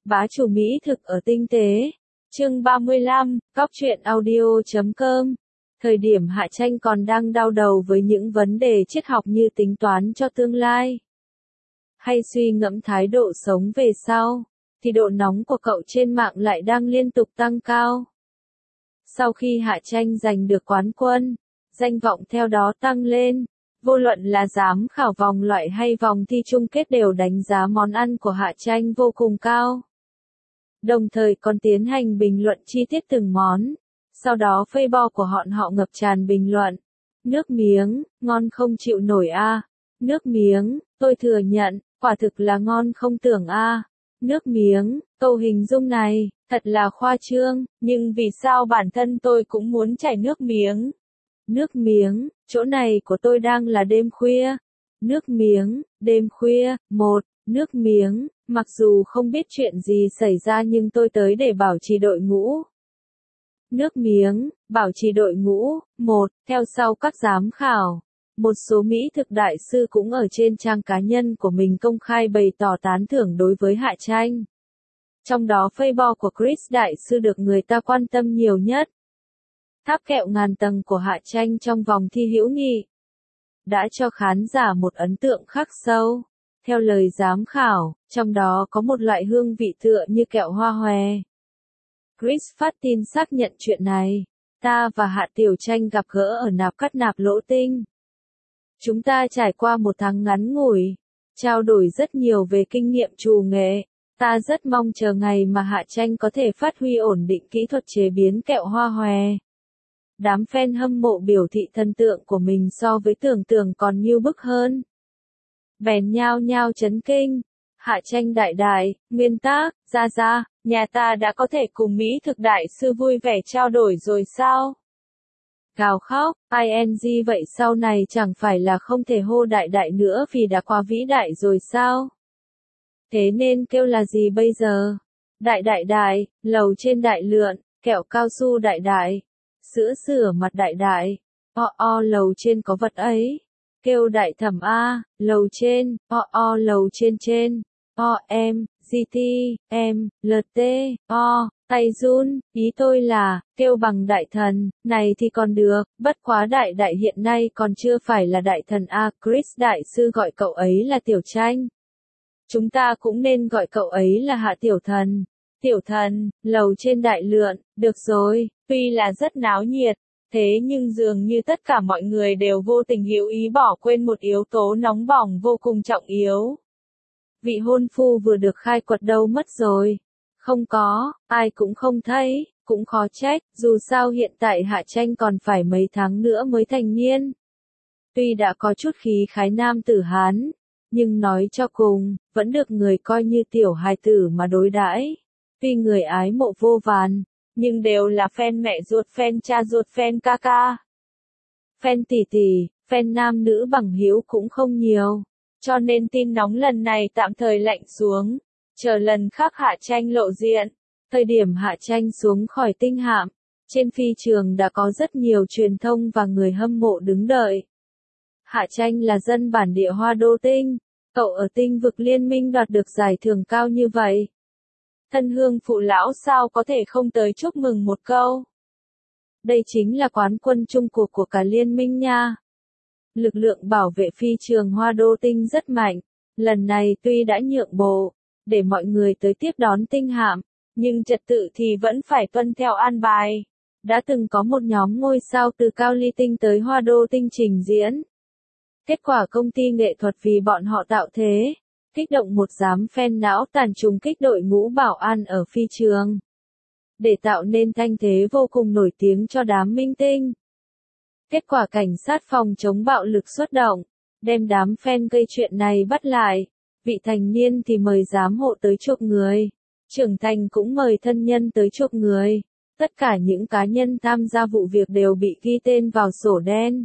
Bá chủ mỹ thực ở tinh tế. Chương 35, Góc truyện audio.com. Thời điểm Hạ Tranh còn đang đau đầu với những vấn đề triết học như tính toán cho tương lai, hay suy ngẫm thái độ sống về sau, thì độ nóng của cậu trên mạng lại đang liên tục tăng cao. Sau khi Hạ Tranh giành được quán quân, danh vọng theo đó tăng lên. Vô luận là giám khảo vòng loại hay vòng thi chung kết đều đánh giá món ăn của Hạ Tranh vô cùng cao. Đồng thời còn tiến hành bình luận chi tiết từng món. Sau đó Weibo của họ ngập tràn bình luận. Nước miếng, ngon không chịu nổi a. Nước miếng, tôi thừa nhận, quả thực là ngon không tưởng a. Nước miếng, câu hình dung này, thật là khoa trương, nhưng vì sao bản thân tôi cũng muốn chảy nước miếng. Nước miếng, chỗ này của tôi đang là đêm khuya. Nước miếng, đêm khuya, nước miếng, mặc dù không biết chuyện gì xảy ra nhưng tôi tới để bảo trì đội ngũ. Nước miếng, bảo trì đội ngũ, theo sau các giám khảo. Một số mỹ thực đại sư cũng ở trên trang cá nhân của mình công khai bày tỏ tán thưởng đối với Hạ Tranh. Trong đó Weibo của Chris đại sư được người ta quan tâm nhiều nhất. Tháp kẹo ngàn tầng của Hạ Tranh trong vòng thi hữu nghị đã cho khán giả một ấn tượng khắc sâu. Theo lời giám khảo, trong đó có một loại hương vị tựa như kẹo hoa hòe. Chris phát tin xác nhận chuyện này. Ta và Hạ Tiểu Tranh gặp gỡ ở nạp cắt nạp lỗ tinh. Chúng ta trải qua một tháng ngắn ngủi, trao đổi rất nhiều về kinh nghiệm trù nghệ. Ta rất mong chờ ngày mà Hạ Tranh có thể phát huy ổn định kỹ thuật chế biến kẹo hoa hòe. Đám fan hâm mộ biểu thị thần tượng của mình so với tưởng tượng còn như bức hơn. Bèn nhao nhao chấn kinh. Hạ Tranh đại, nguyên tác, ra, nhà ta đã có thể cùng mỹ thực đại sư vui vẻ trao đổi rồi sao? Gào khóc, ing vậy sau này chẳng phải là không thể hô đại nữa vì đã quá vĩ đại rồi sao? Thế nên kêu là gì bây giờ? Đại, lầu trên đại lượn, kẹo cao su đại, sữa rửa mặt đại, lầu trên có vật ấy. Kêu đại thẩm a, lầu trên, lầu trên, GT, LT, tay run, ý tôi là, kêu bằng đại thần, này thì còn được, bất quá đại hiện nay còn chưa phải là đại thần a, Chris đại sư gọi cậu ấy là Tiểu Tranh. Chúng ta cũng nên gọi cậu ấy là Hạ Tiểu Thần. Tiểu Thần, lầu trên đại lượn, được rồi, tuy là rất náo nhiệt. Thế nhưng dường như tất cả mọi người đều vô tình hữu ý bỏ quên một yếu tố nóng bỏng vô cùng trọng yếu. Vị hôn phu vừa được khai quật đâu mất rồi? Không có, ai cũng không thấy, cũng khó trách, dù sao hiện tại Hạ Tranh còn phải mấy tháng nữa mới thành niên. Tuy đã có chút khí khái nam tử Hán, nhưng nói cho cùng, vẫn được người coi như tiểu hài tử mà đối đãi. Tuy người ái mộ vô vàn, nhưng đều là fan mẹ ruột, fan cha ruột, fan ca ca. Fan tỷ, fan nam nữ bằng hữu cũng không nhiều. Cho nên tin nóng lần này tạm thời lạnh xuống. Chờ lần khác Hạ Tranh lộ diện. Thời điểm Hạ Tranh xuống khỏi tinh hạm, trên phi trường đã có rất nhiều truyền thông và người hâm mộ đứng đợi. Hạ Tranh là dân bản địa Hoa Đô Tinh. Cậu ở tinh vực liên minh đoạt được giải thưởng cao như vậy. Thân hương phụ lão sao có thể không tới chúc mừng một câu. Đây chính là quán quân chung cuộc của cả liên minh nha. Lực lượng bảo vệ phi trường Hoa Đô Tinh rất mạnh. Lần này tuy đã nhượng bộ, để mọi người tới tiếp đón tinh hạm, nhưng trật tự thì vẫn phải tuân theo an bài. Đã từng có một nhóm ngôi sao từ Cao Ly Tinh tới Hoa Đô Tinh trình diễn. Kết quả công ty nghệ thuật vì bọn họ tạo thế. Kích động một đám fan não tàn trùng kích đội ngũ bảo an ở phi trường. Để tạo nên thanh thế vô cùng nổi tiếng cho đám minh tinh. Kết quả cảnh sát phòng chống bạo lực xuất động, đem đám fan gây chuyện này bắt lại. Vị thành niên thì mời giám hộ tới chuộc người. Trưởng thành cũng mời thân nhân tới chuộc người. Tất cả những cá nhân tham gia vụ việc đều bị ghi tên vào sổ đen.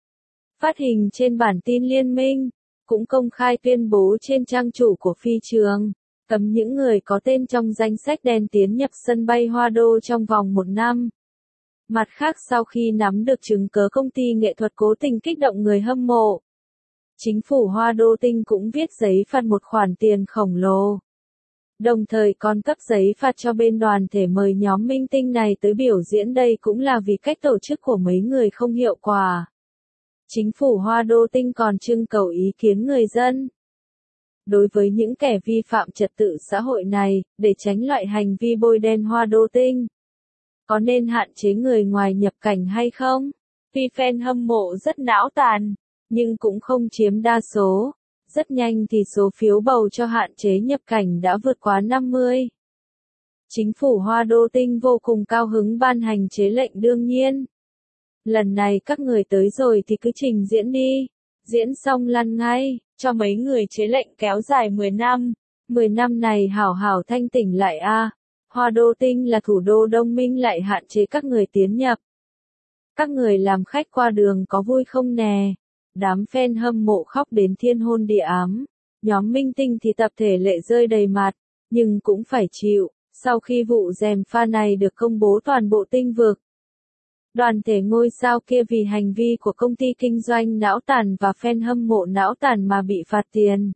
Phát hình trên bản tin liên minh. Cũng công khai tuyên bố trên trang chủ của phi trường, cấm những người có tên trong danh sách đen tiến nhập sân bay Hoa Đô trong vòng 1 năm. Mặt khác sau khi nắm được chứng cớ công ty nghệ thuật cố tình kích động người hâm mộ, chính phủ Hoa Đô Tinh cũng viết giấy phạt một khoản tiền khổng lồ. Đồng thời còn cấp giấy phạt cho bên đoàn thể mời nhóm minh tinh này tới biểu diễn, đây cũng là vì cách tổ chức của mấy người không hiệu quả. Chính phủ Hoa Đô Tinh còn trưng cầu ý kiến người dân. Đối với những kẻ vi phạm trật tự xã hội này, để tránh loại hành vi bôi đen Hoa Đô Tinh, có nên hạn chế người ngoài nhập cảnh hay không? Vì fan hâm mộ rất não tàn, nhưng cũng không chiếm đa số. Rất nhanh thì số phiếu bầu cho hạn chế nhập cảnh đã vượt quá 50. Chính phủ Hoa Đô Tinh vô cùng cao hứng ban hành chế lệnh đương nhiên. Lần này các người tới rồi thì cứ trình diễn đi. Diễn xong lăn ngay, cho mấy người chế lệnh kéo dài 10 năm. 10 năm này hảo hảo thanh tỉnh lại a. Hoa Đô Tinh là thủ đô Đông Minh lại hạn chế các người tiến nhập. Các người làm khách qua đường có vui không nè? Đám fan hâm mộ khóc đến thiên hôn địa ám. Nhóm minh tinh thì tập thể lệ rơi đầy mặt, nhưng cũng phải chịu. Sau khi vụ gièm pha này được công bố toàn bộ tinh vực, đoàn thể ngôi sao kia vì hành vi của công ty kinh doanh não tàn và fan hâm mộ não tàn mà bị phạt tiền.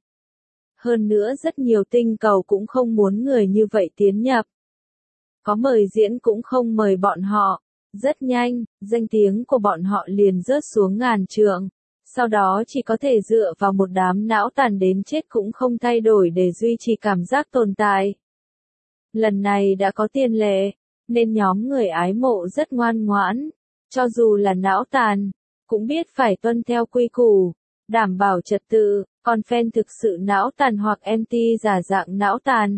Hơn nữa rất nhiều tinh cầu cũng không muốn người như vậy tiến nhập. Có mời diễn cũng không mời bọn họ. Rất nhanh, danh tiếng của bọn họ liền rớt xuống ngàn trượng. Sau đó chỉ có thể dựa vào một đám não tàn đến chết cũng không thay đổi để duy trì cảm giác tồn tại. Lần này đã có tiền lệ, nên nhóm người ái mộ rất ngoan ngoãn. Cho dù là não tàn, cũng biết phải tuân theo quy củ, đảm bảo trật tự, còn fan thực sự não tàn hoặc MT giả dạng não tàn.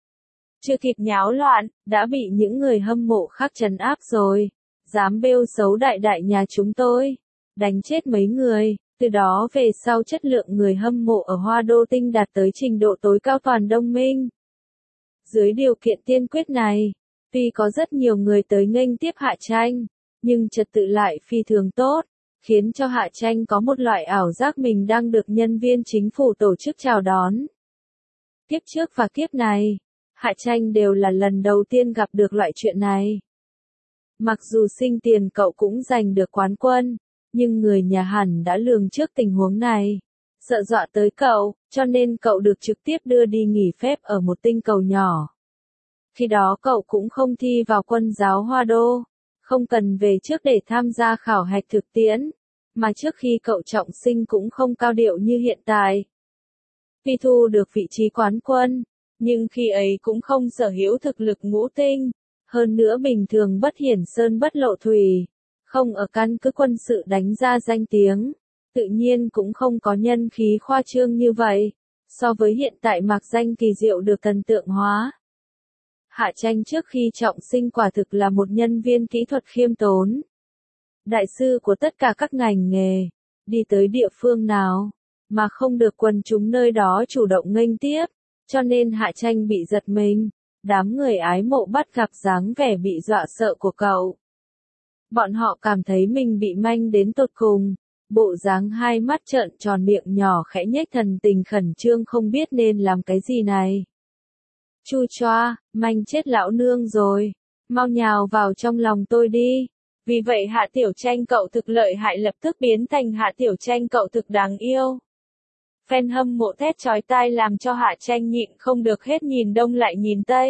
Chưa kịp nháo loạn, đã bị những người hâm mộ khác trấn áp rồi. Dám bêu xấu đại đại nhà chúng tôi, đánh chết mấy người. Từ đó về sau chất lượng người hâm mộ ở Hoa Đô Tinh đạt tới trình độ tối cao toàn Đông Minh. Dưới điều kiện tiên quyết này, tuy có rất nhiều người tới nghênh tiếp Hạ Tranh, nhưng trật tự lại phi thường tốt, khiến cho Hạ Tranh có một loại ảo giác mình đang được nhân viên chính phủ tổ chức chào đón. Kiếp trước và kiếp này, Hạ Tranh đều là lần đầu tiên gặp được loại chuyện này. Mặc dù sinh tiền cậu cũng giành được quán quân, nhưng người nhà hẳn đã lường trước tình huống này. Sợ dọa tới cậu, cho nên cậu được trực tiếp đưa đi nghỉ phép ở một tinh cầu nhỏ. Khi đó cậu cũng không thi vào quân giáo Hoa Đô, không cần về trước để tham gia khảo hạch thực tiễn, mà trước khi cậu trọng sinh cũng không cao điệu như hiện tại. Tuy thu được vị trí quán quân, nhưng khi ấy cũng không sở hữu thực lực ngũ tinh, hơn nữa bình thường bất hiển sơn bất lộ thủy, không ở căn cứ quân sự đánh ra danh tiếng, tự nhiên cũng không có nhân khí khoa trương như vậy, so với hiện tại mặc danh kỳ diệu được thần tượng hóa. Hạ Tranh trước khi trọng sinh quả thực là một nhân viên kỹ thuật khiêm tốn, đại sư của tất cả các ngành nghề, đi tới địa phương nào mà không được quần chúng nơi đó chủ động nghênh tiếp, cho nên Hạ Tranh bị giật mình. Đám người ái mộ bắt gặp dáng vẻ bị dọa sợ của cậu. Bọn họ cảm thấy mình bị manh đến tột cùng, bộ dáng hai mắt trợn tròn miệng nhỏ khẽ nhếch thần tình khẩn trương không biết nên làm cái gì này. Chu choa, manh chết lão nương rồi, mau nhào vào trong lòng tôi đi. Vì vậy Hạ Tiểu Tranh cậu thực lợi hại lập tức biến thành Hạ Tiểu Tranh cậu thực đáng yêu. Fan hâm mộ thét chói tai làm cho Hạ Tranh nhịn không được hết nhìn đông lại nhìn tây.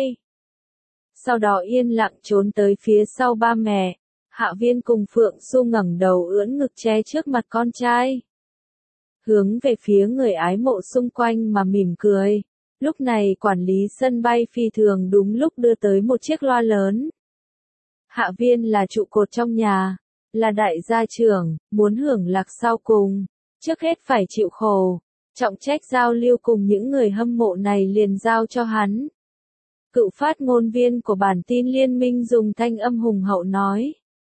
Sau đó yên lặng trốn tới phía sau ba mẹ. Hạ Viên cùng Phượng Xu ngẩng đầu ưỡn ngực che trước mặt con trai. Hướng về phía người ái mộ xung quanh mà mỉm cười. Lúc này quản lý sân bay phi thường đúng lúc đưa tới một chiếc loa lớn. Hạ Viên là trụ cột trong nhà, là đại gia trưởng, muốn hưởng lạc sau cùng, trước hết phải chịu khổ. Trọng trách giao lưu cùng những người hâm mộ này liền giao cho hắn. Cựu phát ngôn viên của bản tin liên minh dùng thanh âm hùng hậu nói.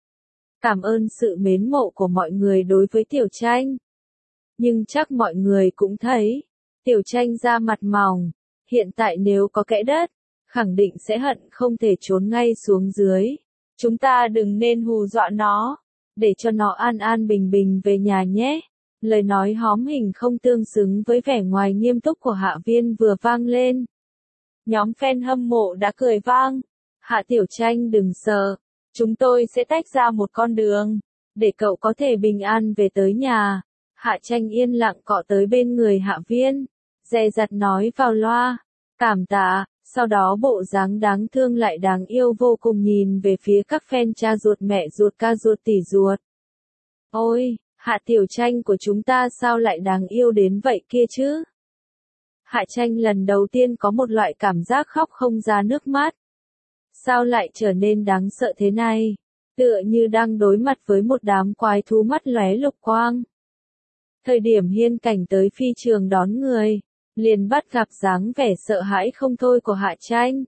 Cảm ơn sự mến mộ của mọi người đối với Tiểu Tranh. Nhưng chắc mọi người cũng thấy, Tiểu Tranh da mặt mỏng, hiện tại nếu có kẽ đất, khẳng định sẽ hận không thể trốn ngay xuống dưới. Chúng ta đừng nên hù dọa nó, để cho nó an an bình bình về nhà nhé. Lời nói hóm hình không tương xứng với vẻ ngoài nghiêm túc của Hạ Viên vừa vang lên. Nhóm fan hâm mộ đã cười vang. Hạ Tiểu Tranh đừng sợ, chúng tôi sẽ tách ra một con đường, để cậu có thể bình an về tới nhà. Hạ Tranh yên lặng cọ tới bên người Hạ Viên, dè dặt nói vào loa. Cảm tạ, Sau đó bộ dáng đáng thương lại đáng yêu vô cùng nhìn về phía các fan cha ruột mẹ ruột ca ruột tỷ ruột. Ôi, Hạ Tiểu Tranh của chúng ta sao lại đáng yêu đến vậy kia chứ? Hạ Tranh lần đầu tiên có một loại cảm giác khóc không ra nước mắt. Sao lại trở nên đáng sợ thế này? Tựa như đang đối mặt với một đám quái thú mắt lóe lục quang. Thời điểm Hiên Cảnh tới phi trường đón người, liền bắt gặp dáng vẻ sợ hãi không thôi của Hạ Tranh.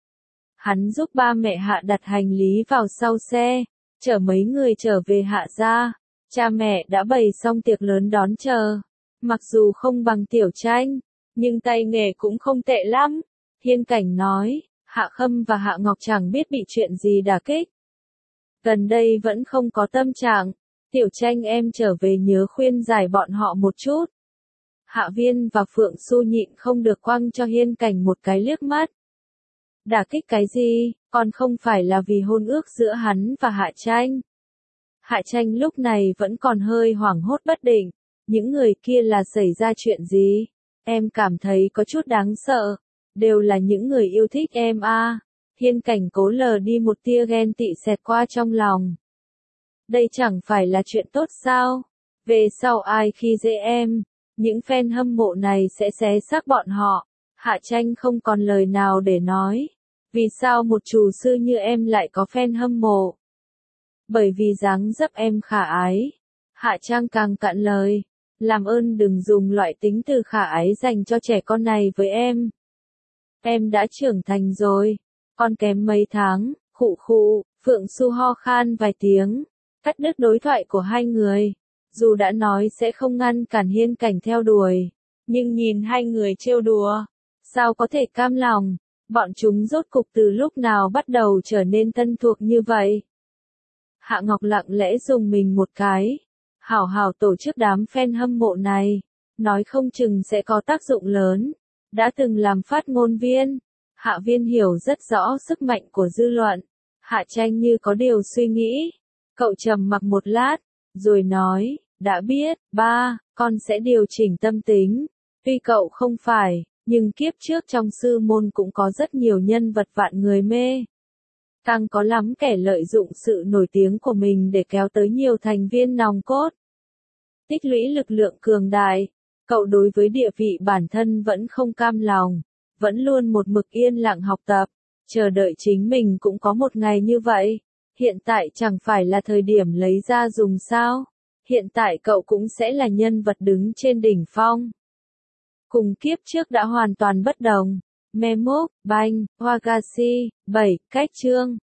Hắn giúp ba mẹ Hạ đặt hành lý vào sau xe, chở mấy người trở về Hạ gia. Cha mẹ đã bày xong tiệc lớn đón chờ. Mặc dù không bằng Tiểu Tranh, nhưng tay nghề cũng không tệ lắm. Hiên Cảnh nói, Hạ Khâm và Hạ Ngọc chẳng biết bị chuyện gì đả kích. Gần đây vẫn không có tâm trạng. Tiểu Tranh em trở về nhớ khuyên giải bọn họ một chút. Hạ Viên và Phượng Xu nhịn không được quăng cho Hiên Cảnh một cái liếc mắt. Đả kích cái gì, còn không phải là vì hôn ước giữa hắn và Hạ Tranh. Hạ Tranh lúc này vẫn còn hơi hoảng hốt bất định. Những người kia là xảy ra chuyện gì? Em cảm thấy có chút đáng sợ. Đều là những người yêu thích em à. Hiên Cảnh cố lờ đi một tia ghen tị xẹt qua trong lòng. Đây chẳng phải là chuyện tốt sao? Về sau ai khi dễ em, những fan hâm mộ này sẽ xé xác bọn họ. Hạ Tranh không còn lời nào để nói. Vì sao một trù sư như em lại có fan hâm mộ? Bởi vì dáng dấp em khả ái. Hạ Trang càng cạn lời. Làm ơn đừng dùng loại tính từ khả ái dành cho trẻ con này với em. Em đã trưởng thành rồi. Còn kém mấy tháng, khụ khụ, Phượng Xu ho khan vài tiếng. Cắt đứt đối thoại của hai người. Dù đã nói sẽ không ngăn cản Hiên Cảnh theo đuổi. Nhưng nhìn hai người trêu đùa. Sao có thể cam lòng? Bọn chúng rốt cục từ lúc nào bắt đầu trở nên thân thuộc như vậy? Hạ Ngọc lặng lẽ dùng mình một cái. Hảo hảo tổ chức đám fan hâm mộ này. Nói không chừng sẽ có tác dụng lớn. Đã từng làm phát ngôn viên. Hạ Viên hiểu rất rõ sức mạnh của dư luận. Hạ Tranh như có điều suy nghĩ. Cậu trầm mặc một lát. Rồi nói, đã biết, ba, con sẽ điều chỉnh tâm tính. Tuy cậu không phải, nhưng kiếp trước trong sư môn cũng có rất nhiều nhân vật vạn người mê. Càng có lắm kẻ lợi dụng sự nổi tiếng của mình để kéo tới nhiều thành viên nòng cốt. Tích lũy lực lượng cường đại, cậu đối với địa vị bản thân vẫn không cam lòng, vẫn luôn một mực yên lặng học tập, chờ đợi chính mình cũng có một ngày như vậy. Hiện tại chẳng phải là thời điểm lấy ra dùng sao? Hiện tại cậu cũng sẽ là nhân vật đứng trên đỉnh phong. Cùng kiếp trước đã hoàn toàn bất đồng. Memok, Banh, Wagashi, 7, cách chương.